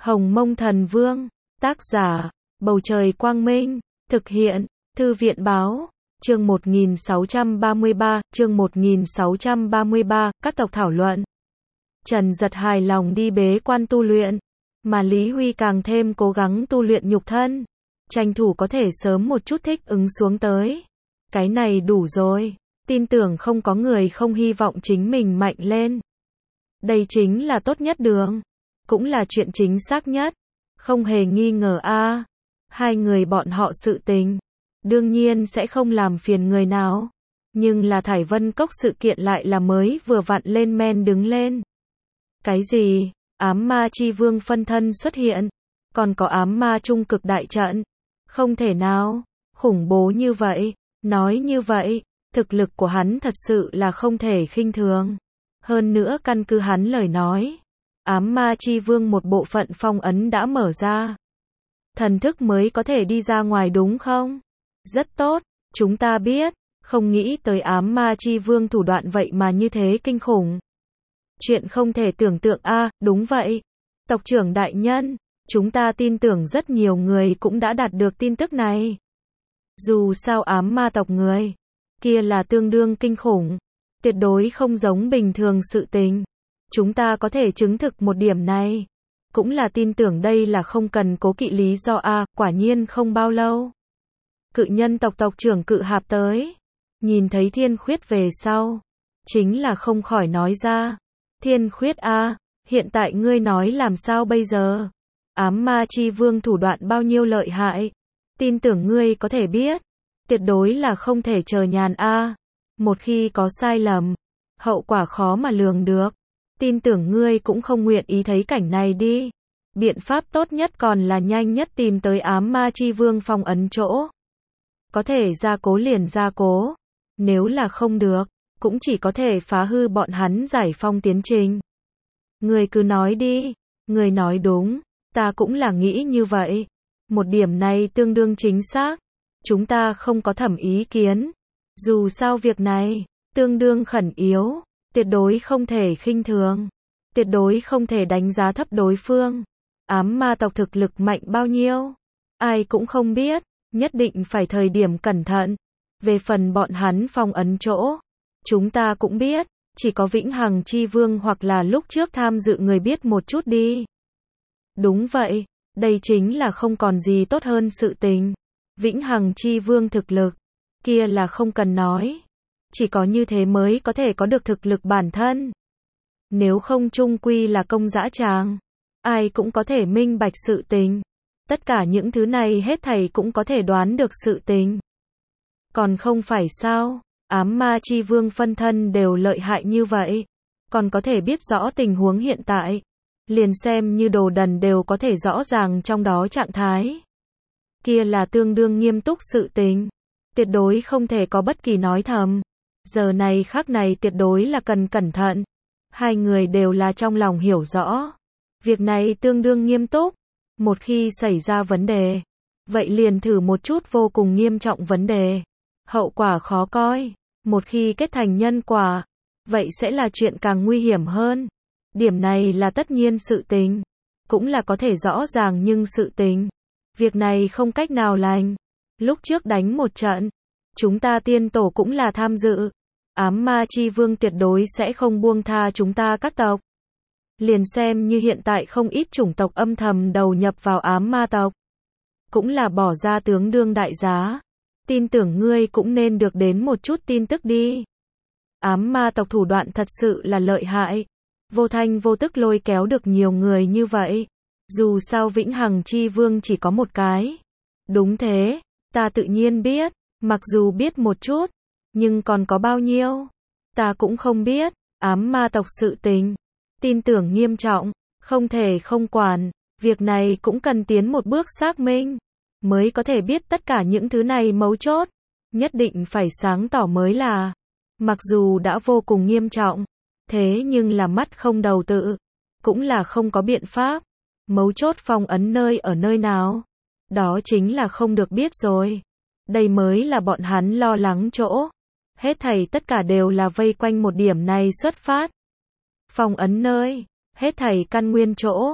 Hồng Mông Thần Vương, tác giả, Bầu Trời Quang Minh, thực hiện, Thư viện Báo, chương 1633, các tộc thảo luận. Trần Giật hài lòng đi bế quan tu luyện, mà Lý Huy càng thêm cố gắng tu luyện nhục thân, tranh thủ có thể sớm một chút thích ứng xuống tới. Cái này đủ rồi, tin tưởng không có người không hy vọng chính mình mạnh lên. Đây chính là tốt nhất đường, cũng là chuyện chính xác nhất, không hề nghi ngờ a. Hai người bọn họ sự tình, đương nhiên sẽ không làm phiền người nào, nhưng là Thải Vân Cốc sự kiện lại là mới vừa vặn lên men đứng lên. Cái gì? Ám ma chi vương phân thân xuất hiện, còn có ám ma trung cực đại trận. Không thể nào, khủng bố như vậy, nói như vậy, thực lực của hắn thật sự là không thể khinh thường. Hơn nữa căn cứ hắn lời nói, ám ma chi vương một bộ phận phong ấn đã mở ra. Thần thức mới có thể đi ra ngoài đúng không? Rất tốt, chúng ta biết, không nghĩ tới ám ma chi vương thủ đoạn vậy mà như thế kinh khủng. Chuyện không thể tưởng tượng a, đúng vậy. Tộc trưởng đại nhân, chúng ta tin tưởng rất nhiều người cũng đã đạt được tin tức này. Dù sao ám ma tộc người, kia là tương đương kinh khủng, tuyệt đối không giống bình thường sự tình. Chúng ta có thể chứng thực một điểm này, cũng là tin tưởng đây là không cần cố kỵ lý do a, quả nhiên không bao lâu. Cự nhân tộc tộc trưởng Cự Hạp tới, nhìn thấy Thiên Khuyết về sau, chính là không khỏi nói ra, Thiên Khuyết a, hiện tại ngươi nói làm sao bây giờ? Ám ma chi vương thủ đoạn bao nhiêu lợi hại, tin tưởng ngươi có thể biết, tuyệt đối là không thể chờ nhàn a. Một khi có sai lầm, hậu quả khó mà lường được. Tin tưởng ngươi cũng không nguyện ý thấy cảnh này đi. Biện pháp tốt nhất còn là nhanh nhất tìm tới ám ma chi vương phong ấn chỗ. Có thể gia cố liền gia cố, nếu là không được, cũng chỉ có thể phá hư bọn hắn giải phong tiến trình. Người cứ nói đi, người nói đúng, ta cũng là nghĩ như vậy. Một điểm này tương đương chính xác, chúng ta không có thẩm ý kiến. Dù sao việc này, tương đương khẩn yếu, tuyệt đối không thể khinh thường, tuyệt đối không thể đánh giá thấp đối phương. Ám ma tộc thực lực mạnh bao nhiêu, ai cũng không biết, nhất định phải thời điểm cẩn thận. Về phần bọn hắn phong ấn chỗ, chúng ta cũng biết, chỉ có Vĩnh Hằng Chi Vương hoặc là lúc trước tham dự người biết một chút đi. Đúng vậy, đây chính là không còn gì tốt hơn sự tình. Vĩnh Hằng Chi Vương thực lực, kia là không cần nói. Chỉ có như thế mới có thể có được thực lực bản thân. Nếu không chung quy là công dã tràng, ai cũng có thể minh bạch sự tình. Tất cả những thứ này hết thảy cũng có thể đoán được sự tình. Còn không phải sao, ám ma chi vương phân thân đều lợi hại như vậy, còn có thể biết rõ tình huống hiện tại. Liền xem như đồ đần đều có thể rõ ràng trong đó trạng thái. Kia là tương đương nghiêm túc sự tình, tuyệt đối không thể có bất kỳ nói thầm. Giờ này khắc này tuyệt đối là cần cẩn thận. Hai người đều là trong lòng hiểu rõ, việc này tương đương nghiêm túc. Một khi xảy ra vấn đề, vậy liền thử một chút vô cùng nghiêm trọng vấn đề, hậu quả khó coi. Một khi kết thành nhân quả, vậy sẽ là chuyện càng nguy hiểm hơn. Điểm này là tất nhiên sự tình, cũng là có thể rõ ràng nhưng sự tình, việc này không cách nào lành. Lúc trước đánh một trận, chúng ta tiên tổ cũng là tham dự. Ám ma chi vương tuyệt đối sẽ không buông tha chúng ta các tộc. Liền xem như hiện tại không ít chủng tộc âm thầm đầu nhập vào ám ma tộc, cũng là bỏ ra tương đương đại giá. Tin tưởng ngươi cũng nên được đến một chút tin tức đi. Ám ma tộc thủ đoạn thật sự là lợi hại, vô thanh vô tức lôi kéo được nhiều người như vậy. Dù sao Vĩnh Hằng Chi Vương chỉ có một cái. Đúng thế, ta tự nhiên biết, mặc dù biết một chút, nhưng còn có bao nhiêu, ta cũng không biết. Ám ma tộc sự tình, tin tưởng nghiêm trọng, không thể không quản. Việc này cũng cần tiến một bước xác minh, mới có thể biết tất cả những thứ này mấu chốt. Nhất định phải sáng tỏ mới là. Mặc dù đã vô cùng nghiêm trọng, thế nhưng là mắt không đầu tự, cũng là không có biện pháp. Mấu chốt phong ấn nơi ở nơi nào, đó chính là không được biết rồi. Đây mới là bọn hắn lo lắng chỗ. Hết thảy tất cả đều là vây quanh một điểm này xuất phát. Phong ấn nơi, hết thảy căn nguyên chỗ,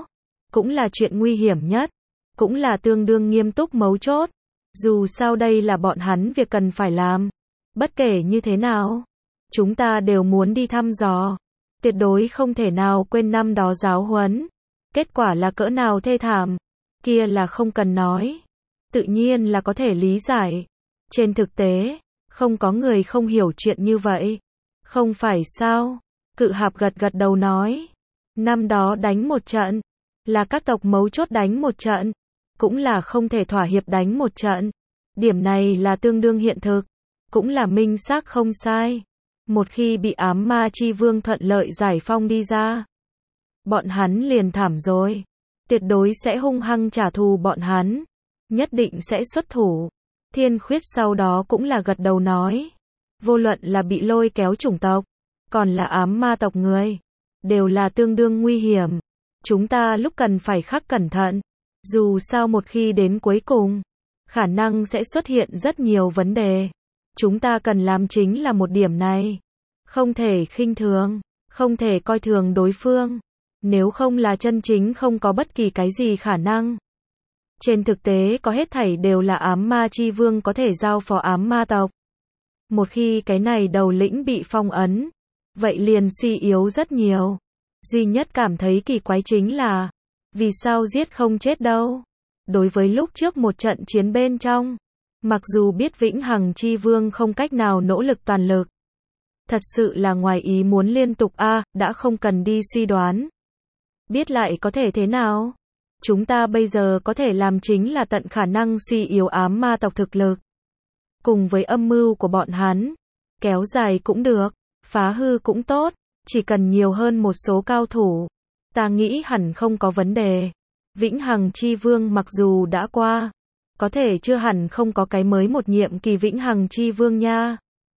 cũng là chuyện nguy hiểm nhất, cũng là tương đương nghiêm túc mấu chốt. Dù sao đây là bọn hắn việc cần phải làm. Bất kể như thế nào, chúng ta đều muốn đi thăm dò. Tuyệt đối không thể nào quên năm đó giáo huấn. Kết quả là cỡ nào thê thảm. Kia là không cần nói. Tự nhiên là có thể lý giải. Trên thực tế, không có người không hiểu chuyện như vậy. Không phải sao? Cự Hạp gật gật đầu nói. Năm đó đánh một trận, là các tộc mấu chốt đánh một trận, cũng là không thể thỏa hiệp đánh một trận. Điểm này là tương đương hiện thực, cũng là minh xác không sai. Một khi bị ám ma chi vương thuận lợi giải phong đi ra, bọn hắn liền thảm rồi. Tuyệt đối sẽ hung hăng trả thù bọn hắn, nhất định sẽ xuất thủ. Thiên Khuyết sau đó cũng là gật đầu nói. Vô luận là bị lôi kéo chủng tộc, còn là ám ma tộc người, đều là tương đương nguy hiểm. Chúng ta lúc cần phải khắc cẩn thận. Dù sao một khi đến cuối cùng, khả năng sẽ xuất hiện rất nhiều vấn đề. Chúng ta cần làm chính là một điểm này. Không thể khinh thường, không thể coi thường đối phương. Nếu không là chân chính không có bất kỳ cái gì khả năng. Trên thực tế có hết thảy đều là ám ma chi vương có thể giao phó ám ma tộc. Một khi cái này đầu lĩnh bị phong ấn, vậy liền suy yếu rất nhiều. Duy nhất cảm thấy kỳ quái chính là, vì sao giết không chết đâu? Đối với lúc trước một trận chiến bên trong, mặc dù biết Vĩnh Hằng Chi Vương không cách nào nỗ lực toàn lực, thật sự là ngoài ý muốn liên tục đã không cần đi suy đoán. Biết lại có thể thế nào? Chúng ta bây giờ có thể làm chính là tận khả năng suy yếu ám ma tộc thực lực. Cùng với âm mưu của bọn hắn, kéo dài cũng được, phá hư cũng tốt, chỉ cần nhiều hơn một số cao thủ. Ta nghĩ hẳn không có vấn đề. Vĩnh Hằng Chi Vương mặc dù đã qua, có thể chưa hẳn không có cái mới một nhiệm kỳ Vĩnh Hằng Chi Vương nha.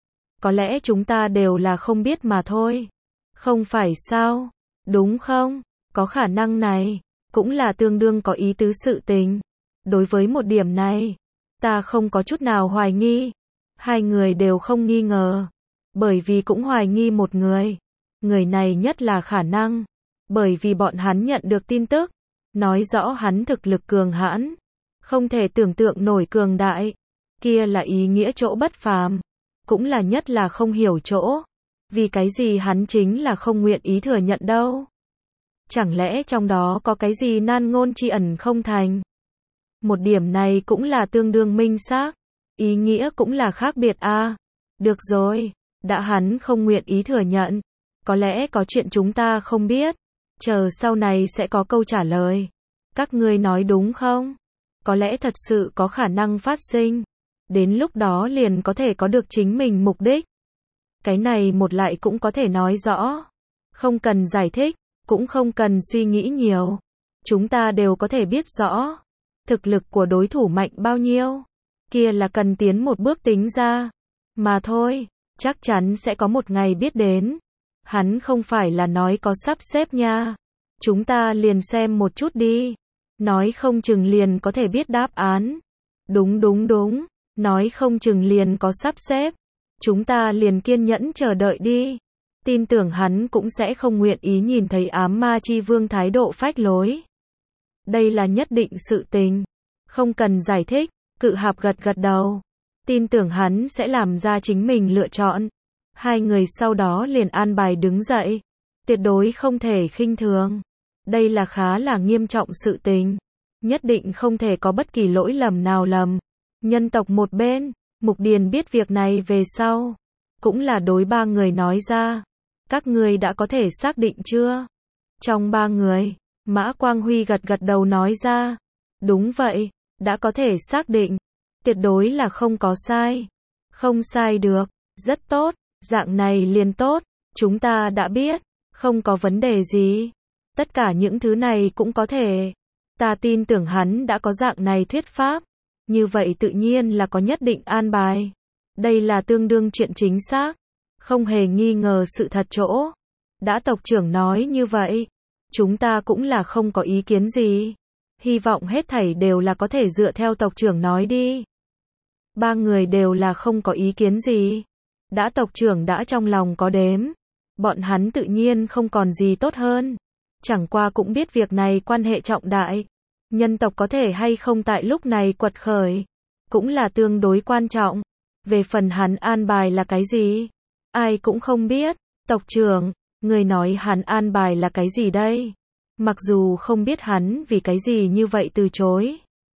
Có lẽ chúng ta đều là không biết mà thôi. Không phải sao? Đúng không? Có khả năng này, cũng là tương đương có ý tứ sự tình. Đối với một điểm này, ta không có chút nào hoài nghi. Hai người đều không nghi ngờ. Bởi vì cũng hoài nghi một người. Người này nhất là khả năng. Bởi vì bọn hắn nhận được tin tức, nói rõ hắn thực lực cường hãn, không thể tưởng tượng nổi cường đại. Kia là ý nghĩa chỗ bất phàm. Cũng là nhất là không hiểu chỗ. Vì cái gì hắn chính là không nguyện ý thừa nhận đâu. Chẳng lẽ trong đó có cái gì nan ngôn tri ẩn không thành? Một điểm này cũng là tương đương minh xác. Ý nghĩa cũng là khác biệt Được rồi, đã hắn không nguyện ý thừa nhận. Có lẽ có chuyện chúng ta không biết. Chờ sau này sẽ có câu trả lời. Các ngươi nói đúng không? Có lẽ thật sự có khả năng phát sinh. Đến lúc đó liền có thể có được chính mình mục đích. Cái này một lại cũng có thể nói rõ. Không cần giải thích, cũng không cần suy nghĩ nhiều. Chúng ta đều có thể biết rõ. Thực lực của đối thủ mạnh bao nhiêu. Kia là cần tiến một bước tính ra. Mà thôi, chắc chắn sẽ có một ngày biết đến. Hắn không phải là nói có sắp xếp nha. Chúng ta liền xem một chút đi. Nói không chừng liền có thể biết đáp án. Đúng. Nói không chừng liền có sắp xếp. Chúng ta liền kiên nhẫn chờ đợi đi. Tin tưởng hắn cũng sẽ không nguyện ý nhìn thấy ám ma chi vương thái độ phách lối. Đây là nhất định sự tình. Không cần giải thích. Cự Hạp gật gật đầu. Tin tưởng hắn sẽ làm ra chính mình lựa chọn. Hai người sau đó liền an bài đứng dậy. Tuyệt đối không thể khinh thường. Đây là khá là nghiêm trọng sự tình. Nhất định không thể có bất kỳ lỗi lầm nào lầm. Nhân tộc một bên, Mục Điền biết việc này về sau. Cũng là đối ba người nói ra. Các ngươi đã có thể xác định chưa? Trong ba người, Mã Quang Huy gật gật đầu nói ra. Đúng vậy, đã có thể xác định. Tuyệt đối là không có sai. Không sai được, rất tốt, dạng này liền tốt. Chúng ta đã biết, không có vấn đề gì. Tất cả những thứ này cũng có thể. Ta tin tưởng hắn đã có dạng này thuyết pháp. Như vậy tự nhiên là có nhất định an bài. Đây là tương đương chuyện chính xác. Không hề nghi ngờ sự thật chỗ. Đã tộc trưởng nói như vậy. Chúng ta cũng là không có ý kiến gì. Hy vọng hết thảy đều là có thể dựa theo tộc trưởng nói đi. Ba người đều là không có ý kiến gì. Đã tộc trưởng đã trong lòng có đếm. Bọn hắn tự nhiên không còn gì tốt hơn. chẳng qua cũng biết việc này quan hệ trọng đại. Nhân tộc có thể hay không tại lúc này quật khởi, cũng là tương đối quan trọng. Về phần hắn an bài là cái gì? Ai cũng không biết. Tộc trưởng, người nói hắn an bài là cái gì đây? Mặc dù không biết hắn vì cái gì như vậy từ chối,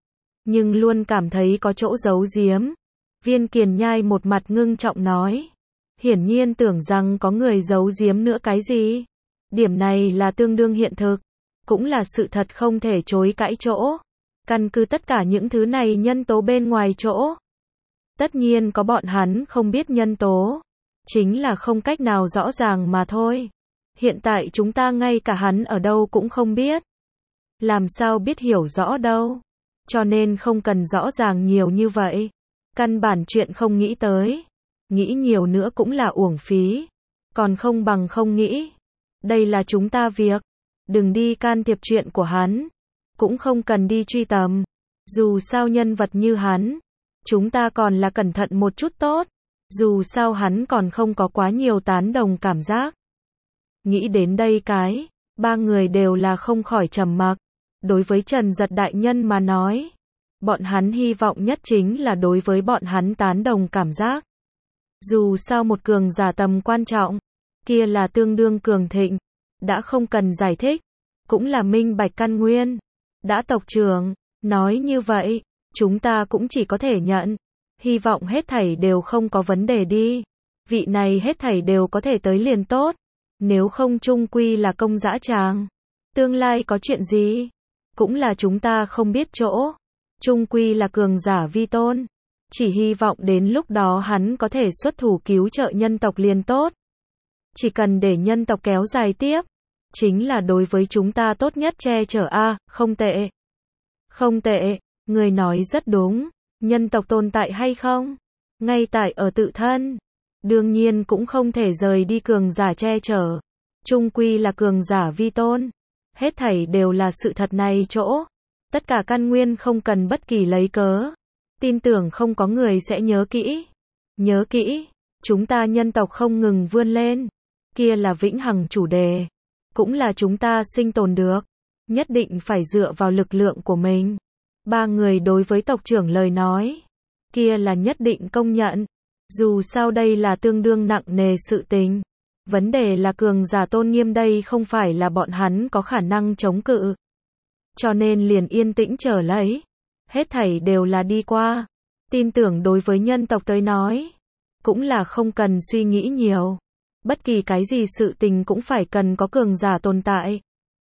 nhưng luôn cảm thấy có chỗ giấu giếm. Viên Kiền Nhai một mặt ngưng trọng nói. Hiển nhiên tưởng rằng có người giấu giếm nữa cái gì. Điểm này là tương đương hiện thực, cũng là sự thật không thể chối cãi chỗ. Căn cứ tất cả những thứ này nhân tố bên ngoài chỗ. Tất nhiên có bọn hắn không biết nhân tố, chính là không cách nào rõ ràng mà thôi. Hiện tại chúng ta ngay cả hắn ở đâu cũng không biết. Làm sao biết hiểu rõ đâu. Cho nên không cần rõ ràng nhiều như vậy. Căn bản chuyện không nghĩ tới. Nghĩ nhiều nữa cũng là uổng phí. Còn không bằng không nghĩ. Đây là chúng ta việc. Đừng đi can thiệp chuyện của hắn. Cũng không cần đi truy tầm. Dù sao nhân vật như hắn, chúng ta còn là cẩn thận một chút tốt. Dù sao hắn còn không có quá nhiều tán đồng cảm giác. Nghĩ đến đây ba người đều là không khỏi trầm mặc. Đối với Trần Giật đại nhân mà nói, bọn hắn hy vọng nhất chính là đối với bọn hắn tán đồng cảm giác. Dù sao một cường giả tầm quan trọng, kia là tương đương cường thịnh, đã không cần giải thích, cũng là minh bạch căn nguyên. Đã tộc trưởng nói như vậy, chúng ta cũng chỉ có thể nhận. Hy vọng hết thảy đều không có vấn đề đi. Vị này hết thảy đều có thể tới liền tốt. Nếu không chung quy là công dã tràng. Tương lai có chuyện gì? Cũng là chúng ta không biết chỗ. Chung quy là cường giả vi tôn. Chỉ hy vọng đến lúc đó hắn có thể xuất thủ cứu trợ nhân tộc liền tốt. Chỉ cần để nhân tộc kéo dài tiếp, chính là đối với chúng ta tốt nhất che chở không tệ. Không tệ, người nói rất đúng. Nhân tộc tồn tại hay không? Ngay tại ở tự thân. Đương nhiên cũng không thể rời đi cường giả che chở. Chung quy là cường giả vi tôn. Hết thảy đều là sự thật này chỗ. Tất cả căn nguyên không cần bất kỳ lấy cớ. Tin tưởng không có người sẽ nhớ kỹ. Nhớ kỹ, chúng ta nhân tộc không ngừng vươn lên. Kia là vĩnh hằng chủ đề. Cũng là chúng ta sinh tồn được. Nhất định phải dựa vào lực lượng của mình. Ba người đối với tộc trưởng lời nói. Kia là nhất định công nhận. Dù sao đây là tương đương nặng nề sự tình. Vấn đề là cường giả tôn nghiêm đây không phải là bọn hắn có khả năng chống cự. Cho nên liền yên tĩnh trở lấy. Hết thảy đều là đi qua. Tin tưởng đối với nhân tộc tới nói. Cũng là không cần suy nghĩ nhiều. Bất kỳ cái gì sự tình cũng phải cần có cường giả tồn tại.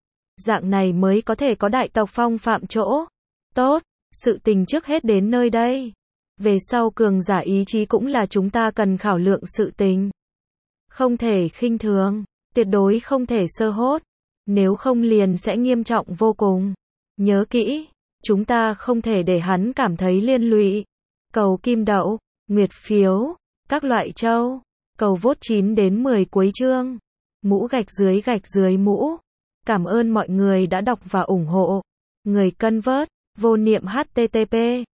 Dạng này mới có thể có đại tộc phong phạm chỗ. Tốt, sự tình trước hết đến nơi đây. Về sau cường giả ý chí cũng là chúng ta cần khảo lượng sự tình. Không thể khinh thường, tuyệt đối không thể sơ hốt. Nếu không liền sẽ nghiêm trọng vô cùng. Nhớ kỹ, chúng ta không thể để hắn cảm thấy liên lụy. Cầu kim đậu, nguyệt phiếu, các loại châu. Cầu vote 9 đến 10 cuối chương. Mũ gạch dưới mũ. Cảm ơn mọi người đã đọc và ủng hộ. Người cân vớt, vô niệm http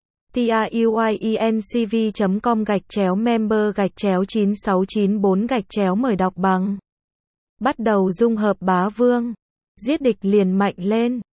tiuyecnv.com/member/9694- mời đọc bằng. Bắt đầu dung hợp bá vương. Giết địch liền mạnh lên.